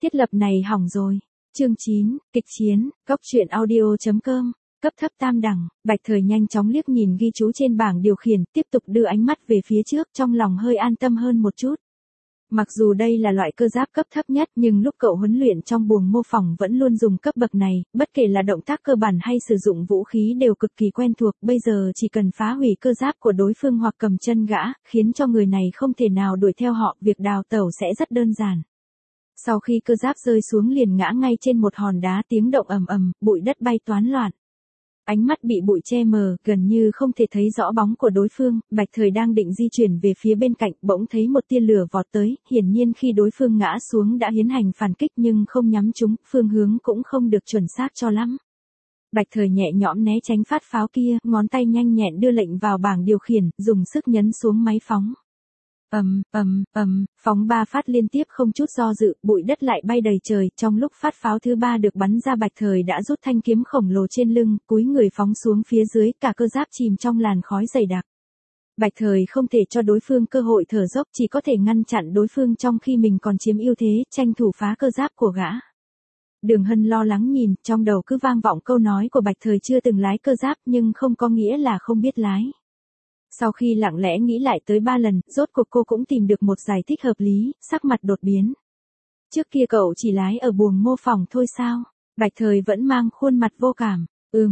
Thiết lập này hỏng rồi. Chương 9, kịch chiến, Cốc truyện audio.com. Cấp thấp tam đẳng, Bạch Thời nhanh chóng liếc nhìn ghi chú trên bảng điều khiển, tiếp tục đưa ánh mắt về phía trước, trong lòng hơi an tâm hơn một chút. Mặc dù đây là loại cơ giáp cấp thấp nhất, nhưng lúc cậu huấn luyện trong buồng mô phỏng vẫn luôn dùng cấp bậc này, bất kể là động tác cơ bản hay sử dụng vũ khí đều cực kỳ quen thuộc, bây giờ chỉ cần phá hủy cơ giáp của đối phương hoặc cầm chân gã, khiến cho người này không thể nào đuổi theo họ, việc đào tẩu sẽ rất đơn giản. Sau khi cơ giáp rơi xuống liền ngã ngay trên một hòn đá, tiếng động ầm ầm, bụi đất bay toán loạn. Ánh mắt bị bụi che mờ, gần như không thể thấy rõ bóng của đối phương, Bạch Thời đang định di chuyển về phía bên cạnh, bỗng thấy một tia lửa vọt tới, hiển nhiên khi đối phương ngã xuống đã tiến hành phản kích nhưng không nhắm trúng, phương hướng cũng không được chuẩn xác cho lắm. Bạch Thời nhẹ nhõm né tránh phát pháo kia, ngón tay nhanh nhẹn đưa lệnh vào bảng điều khiển, dùng sức nhấn xuống máy phóng. Phóng 3 phát liên tiếp không chút do dự, bụi đất lại bay đầy trời, trong lúc phát pháo thứ 3 được bắn ra Bạch Thời đã rút thanh kiếm khổng lồ trên lưng, cúi người phóng xuống phía dưới, cả cơ giáp chìm trong làn khói dày đặc. Bạch Thời không thể cho đối phương cơ hội thở dốc, chỉ có thể ngăn chặn đối phương trong khi mình còn chiếm ưu thế, tranh thủ phá cơ giáp của gã. Đường Hân lo lắng nhìn, trong đầu cứ vang vọng câu nói của Bạch Thời chưa từng lái cơ giáp nhưng không có nghĩa là không biết lái. Sau khi lặng lẽ nghĩ lại tới 3 lần, rốt cuộc cô cũng tìm được một giải thích hợp lý, sắc mặt đột biến. Trước kia cậu chỉ lái ở buồng mô phỏng thôi sao? Bạch Thời vẫn mang khuôn mặt vô cảm.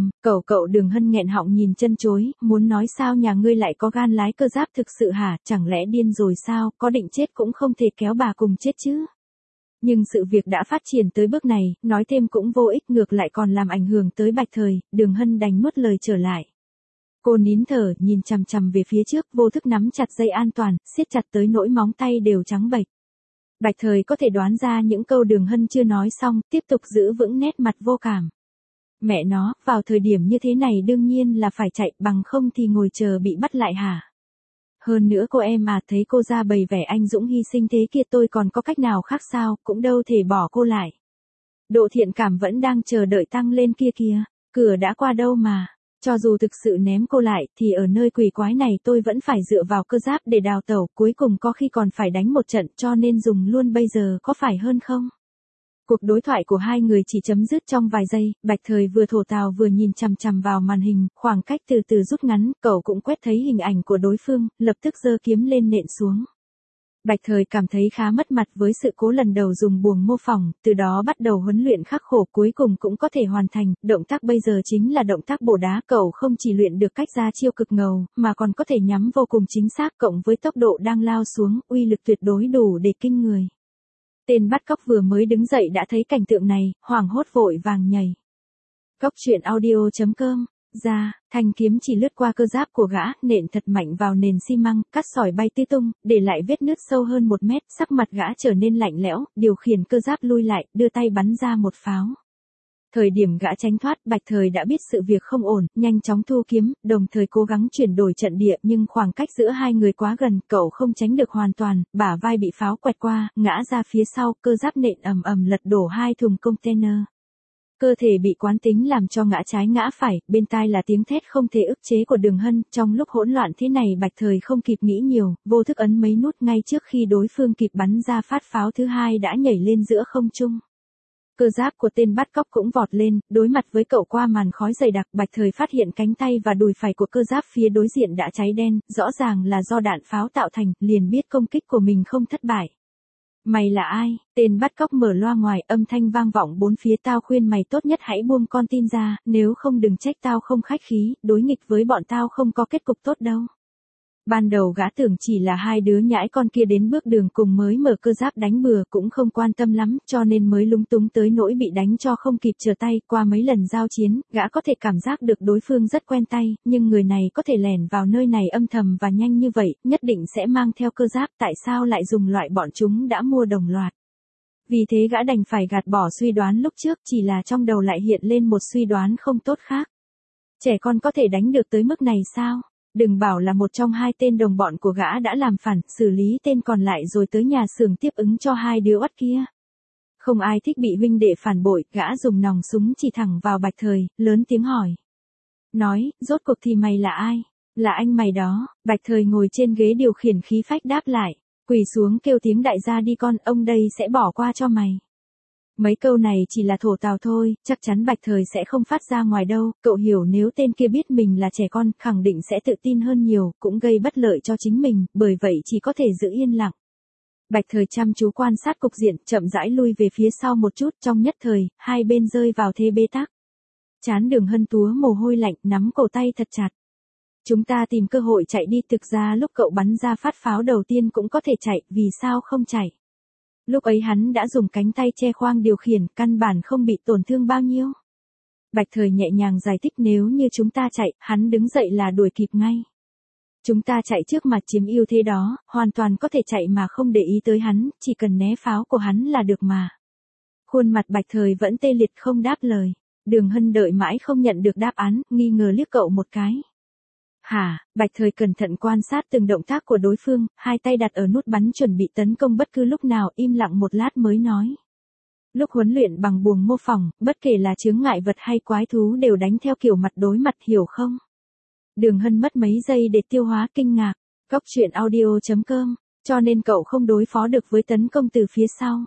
Cậu Đường Hân nghẹn họng nhìn chân chối, muốn nói sao nhà ngươi lại có gan lái cơ giáp thực sự hả, chẳng lẽ điên rồi sao, có định chết cũng không thể kéo bà cùng chết chứ. Nhưng sự việc đã phát triển tới bước này, nói thêm cũng vô ích, ngược lại còn làm ảnh hưởng tới Bạch Thời, Đường Hân đành nuốt lời trở lại. Cô nín thở, nhìn chằm chằm về phía trước, vô thức nắm chặt dây an toàn, siết chặt tới nỗi móng tay đều trắng bệch. Bạch Thời có thể đoán ra những câu Đường Hân chưa nói xong, tiếp tục giữ vững nét mặt vô cảm. Mẹ nó, vào thời điểm như thế này đương nhiên là phải chạy, bằng không thì ngồi chờ bị bắt lại hả? Hơn nữa cô em à, thấy cô ra bày vẻ anh dũng hy sinh thế kia tôi còn có cách nào khác sao, cũng đâu thể bỏ cô lại. Độ thiện cảm vẫn đang chờ đợi tăng lên kia kìa, cửa đã qua đâu mà. Cho dù thực sự ném cô lại, thì ở nơi quỷ quái này tôi vẫn phải dựa vào cơ giáp để đào tẩu, cuối cùng có khi còn phải đánh một trận, cho nên dùng luôn bây giờ có phải hơn không? Cuộc đối thoại của hai người chỉ chấm dứt trong vài giây, Bạch Thời vừa thổ tào vừa nhìn chằm chằm vào màn hình, khoảng cách từ từ rút ngắn, cậu cũng quét thấy hình ảnh của đối phương, lập tức giơ kiếm lên nện xuống. Bạch Thời cảm thấy khá mất mặt với sự cố lần đầu dùng buồng mô phỏng, từ đó bắt đầu huấn luyện khắc khổ, cuối cùng cũng có thể hoàn thành, động tác bây giờ chính là động tác bổ đá, cậu không chỉ luyện được cách ra chiêu cực ngầu, mà còn có thể nhắm vô cùng chính xác, cộng với tốc độ đang lao xuống, uy lực tuyệt đối đủ để kinh người. Tên bắt cóc vừa mới đứng dậy đã thấy cảnh tượng này, hoảng hốt vội vàng nhảy. Cốc truyện audio.com. Ra, thanh kiếm chỉ lướt qua cơ giáp của gã, nện thật mạnh vào nền xi măng, cát sỏi bay tứ tung, để lại vết nứt sâu hơn 1 mét, sắc mặt gã trở nên lạnh lẽo, điều khiển cơ giáp lui lại, đưa tay bắn ra một pháo. Thời điểm gã tránh thoát, Bạch Thời đã biết sự việc không ổn, nhanh chóng thu kiếm, đồng thời cố gắng chuyển đổi trận địa, nhưng khoảng cách giữa hai người quá gần, cậu không tránh được hoàn toàn, bả vai bị pháo quẹt qua, ngã ra phía sau, cơ giáp nện ầm ầm lật đổ 2 thùng container. Cơ thể bị quán tính làm cho ngã trái ngã phải, bên tai là tiếng thét không thể ức chế của Đường Hân, trong lúc hỗn loạn thế này Bạch Thời không kịp nghĩ nhiều, vô thức ấn mấy nút ngay trước khi đối phương kịp bắn ra phát pháo thứ 2 đã nhảy lên giữa không trung. Cơ giáp của tên bắt cóc cũng vọt lên, đối mặt với cậu qua màn khói dày đặc, Bạch Thời phát hiện cánh tay và đùi phải của cơ giáp phía đối diện đã cháy đen, rõ ràng là do đạn pháo tạo thành, liền biết công kích của mình không thất bại. Mày là ai? Tên bắt cóc mở loa ngoài, âm thanh vang vọng bốn phía, tao khuyên mày tốt nhất hãy buông con tin ra, nếu không đừng trách tao không khách khí, đối nghịch với bọn tao không có kết cục tốt đâu. Ban đầu gã tưởng chỉ là 2 đứa nhãi con kia đến bước đường cùng mới mở cơ giáp đánh bừa, cũng không quan tâm lắm, cho nên mới lúng túng tới nỗi bị đánh cho không kịp trở tay. Qua mấy lần giao chiến, gã có thể cảm giác được đối phương rất quen tay, nhưng người này có thể lẻn vào nơi này âm thầm và nhanh như vậy, nhất định sẽ mang theo cơ giáp, tại sao lại dùng loại bọn chúng đã mua đồng loạt. Vì thế gã đành phải gạt bỏ suy đoán lúc trước, chỉ là trong đầu lại hiện lên một suy đoán không tốt khác. Trẻ con có thể đánh được tới mức này sao? Đừng bảo là một trong 2 tên đồng bọn của gã đã làm phản, xử lý tên còn lại rồi tới nhà xưởng tiếp ứng cho 2 đứa oắt kia. Không ai thích bị huynh đệ phản bội, gã dùng nòng súng chỉ thẳng vào Bạch Thời, lớn tiếng hỏi. Nói, rốt cuộc thì mày là ai? Là anh mày đó. Bạch Thời ngồi trên ghế điều khiển khí phách đáp lại. Quỳ xuống kêu tiếng đại gia đi con, ông đây sẽ bỏ qua cho mày. Mấy câu này chỉ là thổ tào thôi, chắc chắn Bạch Thời sẽ không phát ra ngoài đâu, cậu hiểu nếu tên kia biết mình là trẻ con, khẳng định sẽ tự tin hơn nhiều, cũng gây bất lợi cho chính mình, bởi vậy chỉ có thể giữ yên lặng. Bạch Thời chăm chú quan sát cục diện, chậm rãi lui về phía sau một chút, trong nhất thời, hai bên rơi vào thế bế tắc. Trán Đường Hân túa mồ hôi lạnh, nắm cổ tay thật chặt. Chúng ta tìm cơ hội chạy đi, thực ra lúc cậu bắn ra phát pháo đầu tiên cũng có thể chạy, vì sao không chạy? Lúc ấy hắn đã dùng cánh tay che khoang điều khiển, căn bản không bị tổn thương bao nhiêu. Bạch Thời nhẹ nhàng giải thích, nếu như chúng ta chạy, hắn đứng dậy là đuổi kịp ngay. Chúng ta chạy trước mà chiếm ưu thế đó, hoàn toàn có thể chạy mà không để ý tới hắn, chỉ cần né pháo của hắn là được mà. Khuôn mặt Bạch Thời vẫn tê liệt không đáp lời. Đường Hân đợi mãi không nhận được đáp án, nghi ngờ liếc cậu một cái. Hả? Bạch Thời cẩn thận quan sát từng động tác của đối phương, hai tay đặt ở nút bắn chuẩn bị tấn công bất cứ lúc nào, im lặng một lát mới nói. Lúc huấn luyện bằng buồng mô phỏng, bất kể là chướng ngại vật hay quái thú đều đánh theo kiểu mặt đối mặt, hiểu không? Đường Hân mất mấy giây để tiêu hóa kinh ngạc. Góc truyện audio.com, cho nên cậu không đối phó được với tấn công từ phía sau.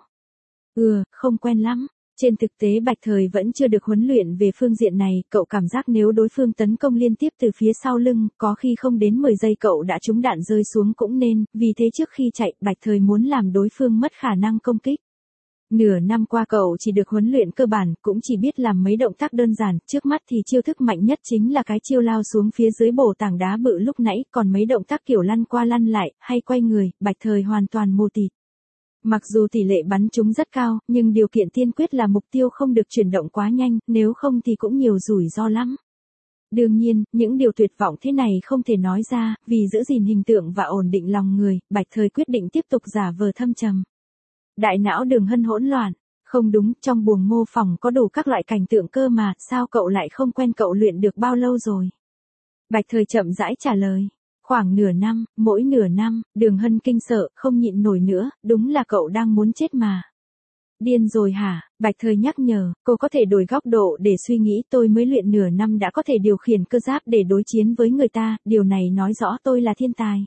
Không quen lắm. Trên thực tế Bạch Thời vẫn chưa được huấn luyện về phương diện này, cậu cảm giác nếu đối phương tấn công liên tiếp từ phía sau lưng, có khi không đến 10 giây cậu đã trúng đạn rơi xuống cũng nên, vì thế trước khi chạy, Bạch Thời muốn làm đối phương mất khả năng công kích. Nửa năm qua cậu chỉ được huấn luyện cơ bản, cũng chỉ biết làm mấy động tác đơn giản, trước mắt thì chiêu thức mạnh nhất chính là cái chiêu lao xuống phía dưới bổ tảng đá bự lúc nãy, còn mấy động tác kiểu lăn qua lăn lại, hay quay người, Bạch Thời hoàn toàn mù tịt. Mặc dù tỷ lệ bắn trúng rất cao, nhưng điều kiện tiên quyết là mục tiêu không được chuyển động quá nhanh, nếu không thì cũng nhiều rủi ro lắm. Đương nhiên, những điều tuyệt vọng thế này không thể nói ra, vì giữ gìn hình tượng và ổn định lòng người, Bạch Thời quyết định tiếp tục giả vờ thâm trầm. Đại não Đường Hân hỗn loạn. Không đúng, trong buồng mô phỏng có đủ các loại cảnh tượng cơ mà, sao cậu lại không quen, cậu luyện được bao lâu rồi? Bạch Thời chậm rãi trả lời. Khoảng nửa năm, mỗi nửa năm, Đường Hân kinh sợ, không nhịn nổi nữa, đúng là cậu đang muốn chết mà. Điên rồi hả? Bạch Thời nhắc nhở, cô có thể đổi góc độ để suy nghĩ, tôi mới luyện nửa năm đã có thể điều khiển cơ giáp để đối chiến với người ta, điều này nói rõ tôi là thiên tài.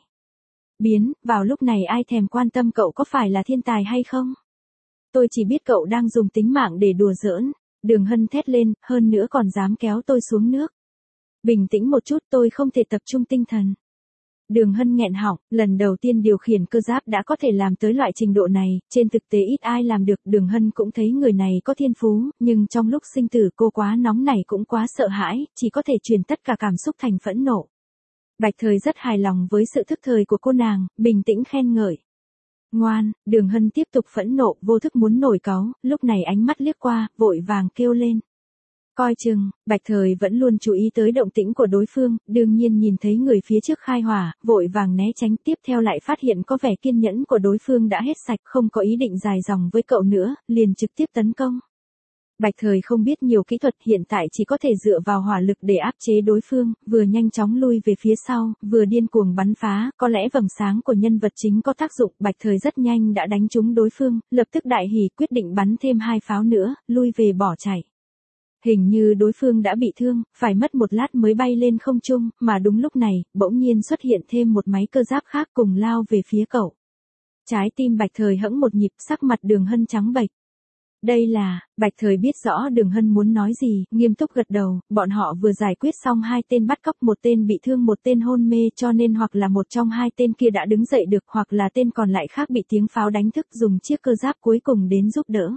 Vào lúc này ai thèm quan tâm cậu có phải là thiên tài hay không? Tôi chỉ biết cậu đang dùng tính mạng để đùa giỡn. Đường Hân thét lên, hơn nữa còn dám kéo tôi xuống nước. Bình tĩnh một chút, tôi không thể tập trung tinh thần. Đường Hân nghẹn họng, lần đầu tiên điều khiển cơ giáp đã có thể làm tới loại trình độ này, trên thực tế ít ai làm được, Đường Hân cũng thấy người này có thiên phú, nhưng trong lúc sinh tử cô quá nóng nảy cũng quá sợ hãi, chỉ có thể truyền tất cả cảm xúc thành phẫn nộ. Bạch Thời rất hài lòng với sự thức thời của cô nàng, bình tĩnh khen ngợi. Ngoan, Đường Hân tiếp tục phẫn nộ, vô thức muốn nổi cáu, lúc này ánh mắt liếc qua, vội vàng kêu lên. Coi chừng, Bạch Thời vẫn luôn chú ý tới động tĩnh của đối phương, đương nhiên nhìn thấy người phía trước khai hỏa, vội vàng né tránh, tiếp theo lại phát hiện có vẻ kiên nhẫn của đối phương đã hết sạch, không có ý định dài dòng với cậu nữa, liền trực tiếp tấn công. Bạch Thời không biết nhiều kỹ thuật, hiện tại chỉ có thể dựa vào hỏa lực để áp chế đối phương, vừa nhanh chóng lui về phía sau, vừa điên cuồng bắn phá, có lẽ vầng sáng của nhân vật chính có tác dụng, Bạch Thời rất nhanh đã đánh trúng đối phương, lập tức đại hỉ quyết định bắn thêm 2 pháo nữa, lui về bỏ chạy. Hình như đối phương đã bị thương, phải mất một lát mới bay lên không trung, mà đúng lúc này, bỗng nhiên xuất hiện thêm một máy cơ giáp khác cùng lao về phía cậu. Trái tim Bạch Thời hẫng một nhịp, sắc mặt Đường Hân trắng bệch. Đây là, Bạch Thời biết rõ Đường Hân muốn nói gì, nghiêm túc gật đầu, bọn họ vừa giải quyết xong 2 tên bắt cóc, một tên bị thương, một tên hôn mê, cho nên hoặc là một trong 2 tên kia đã đứng dậy được, hoặc là tên còn lại khác bị tiếng pháo đánh thức, dùng chiếc cơ giáp cuối cùng đến giúp đỡ.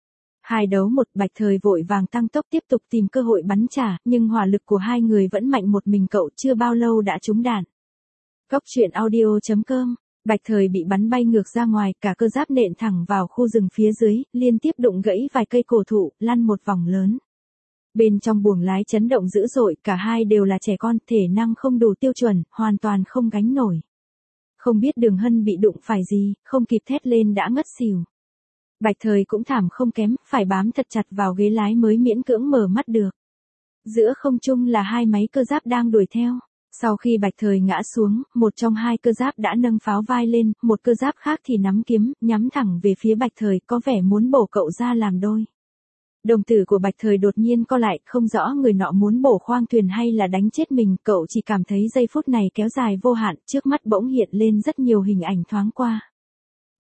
2 đấu 1, Bạch Thời vội vàng tăng tốc tiếp tục tìm cơ hội bắn trả, nhưng hỏa lực của 2 người vẫn mạnh, một mình cậu chưa bao lâu đã trúng đạn. Góc truyện audio.com, Bạch Thời bị bắn bay ngược ra ngoài, cả cơ giáp nện thẳng vào khu rừng phía dưới, liên tiếp đụng gãy vài cây cổ thụ, lăn một vòng lớn. Bên trong buồng lái chấn động dữ dội, cả hai đều là trẻ con, thể năng không đủ tiêu chuẩn, hoàn toàn không gánh nổi. Không biết Đường Hân bị đụng phải gì, không kịp thét lên đã ngất xỉu. Bạch Thời cũng thảm không kém, phải bám thật chặt vào ghế lái mới miễn cưỡng mở mắt được. Giữa không trung là 2 máy cơ giáp đang đuổi theo. Sau khi Bạch Thời ngã xuống, một trong 2 cơ giáp đã nâng pháo vai lên, một cơ giáp khác thì nắm kiếm, nhắm thẳng về phía Bạch Thời, có vẻ muốn bổ cậu ra làm đôi. Đồng tử của Bạch Thời đột nhiên co lại, không rõ người nọ muốn bổ khoang thuyền hay là đánh chết mình, cậu chỉ cảm thấy giây phút này kéo dài vô hạn, trước mắt bỗng hiện lên rất nhiều hình ảnh thoáng qua.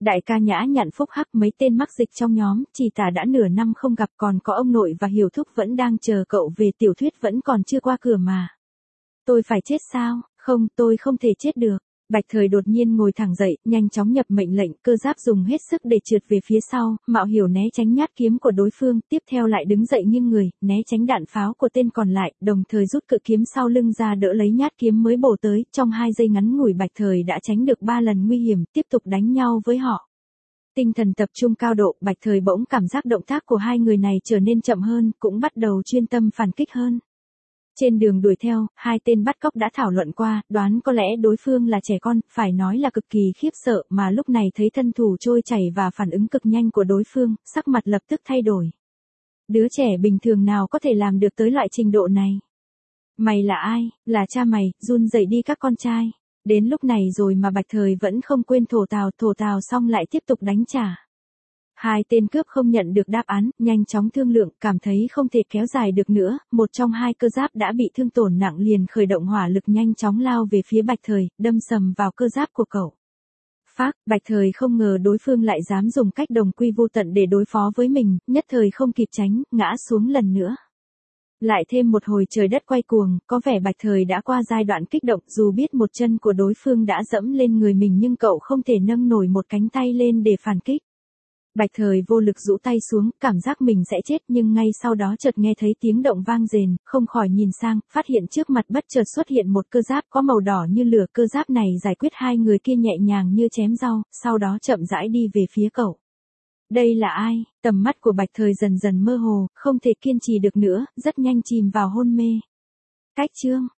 Đại ca nhã nhặn phúc hắc mấy tên mắc dịch trong nhóm, chỉ tả đã nửa năm không gặp, còn có ông nội và Hiểu Thúc vẫn đang chờ cậu về, tiểu thuyết vẫn còn chưa qua cửa mà. Tôi phải chết sao? Không, tôi không thể chết được. Bạch Thời đột nhiên ngồi thẳng dậy, nhanh chóng nhập mệnh lệnh, cơ giáp dùng hết sức để trượt về phía sau, Mạo Hiểu né tránh nhát kiếm của đối phương, tiếp theo lại đứng dậy nghiêng người, né tránh đạn pháo của tên còn lại, đồng thời rút cự kiếm sau lưng ra đỡ lấy nhát kiếm mới bổ tới, trong 2 giây ngắn ngủi Bạch Thời đã tránh được 3 lần nguy hiểm, tiếp tục đánh nhau với họ. Tinh thần tập trung cao độ, Bạch Thời bỗng cảm giác động tác của hai người này trở nên chậm hơn, cũng bắt đầu chuyên tâm phản kích hơn. Trên đường đuổi theo, 2 tên bắt cóc đã thảo luận qua, đoán có lẽ đối phương là trẻ con, phải nói là cực kỳ khiếp sợ, mà lúc này thấy thân thủ trôi chảy và phản ứng cực nhanh của đối phương, sắc mặt lập tức thay đổi. Đứa trẻ bình thường nào có thể làm được tới loại trình độ này? Mày là ai? Là cha mày, run rẩy đi các con trai. Đến lúc này rồi mà Bạch Thời vẫn không quên thổ tào xong lại tiếp tục đánh trả. 2 tên cướp không nhận được đáp án, nhanh chóng thương lượng, cảm thấy không thể kéo dài được nữa, một trong 2 cơ giáp đã bị thương tổn nặng liền khởi động hỏa lực nhanh chóng lao về phía Bạch Thời, đâm sầm vào cơ giáp của cậu. Phác, Bạch Thời không ngờ đối phương lại dám dùng cách đồng quy vô tận để đối phó với mình, nhất thời không kịp tránh, ngã xuống lần nữa. Lại thêm một hồi trời đất quay cuồng, có vẻ Bạch Thời đã qua giai đoạn kích động, dù biết một chân của đối phương đã dẫm lên người mình nhưng cậu không thể nâng nổi một cánh tay lên để phản kích. Bạch Thời vô lực rũ tay xuống, cảm giác mình sẽ chết nhưng ngay sau đó chợt nghe thấy tiếng động vang rền, không khỏi nhìn sang, phát hiện trước mặt bất chợt xuất hiện một cơ giáp có màu đỏ như lửa, cơ giáp này giải quyết 2 người kia nhẹ nhàng như chém rau, sau đó chậm rãi đi về phía cậu. Đây là ai? Tầm mắt của Bạch Thời dần dần mơ hồ, không thể kiên trì được nữa, rất nhanh chìm vào hôn mê. Cách chương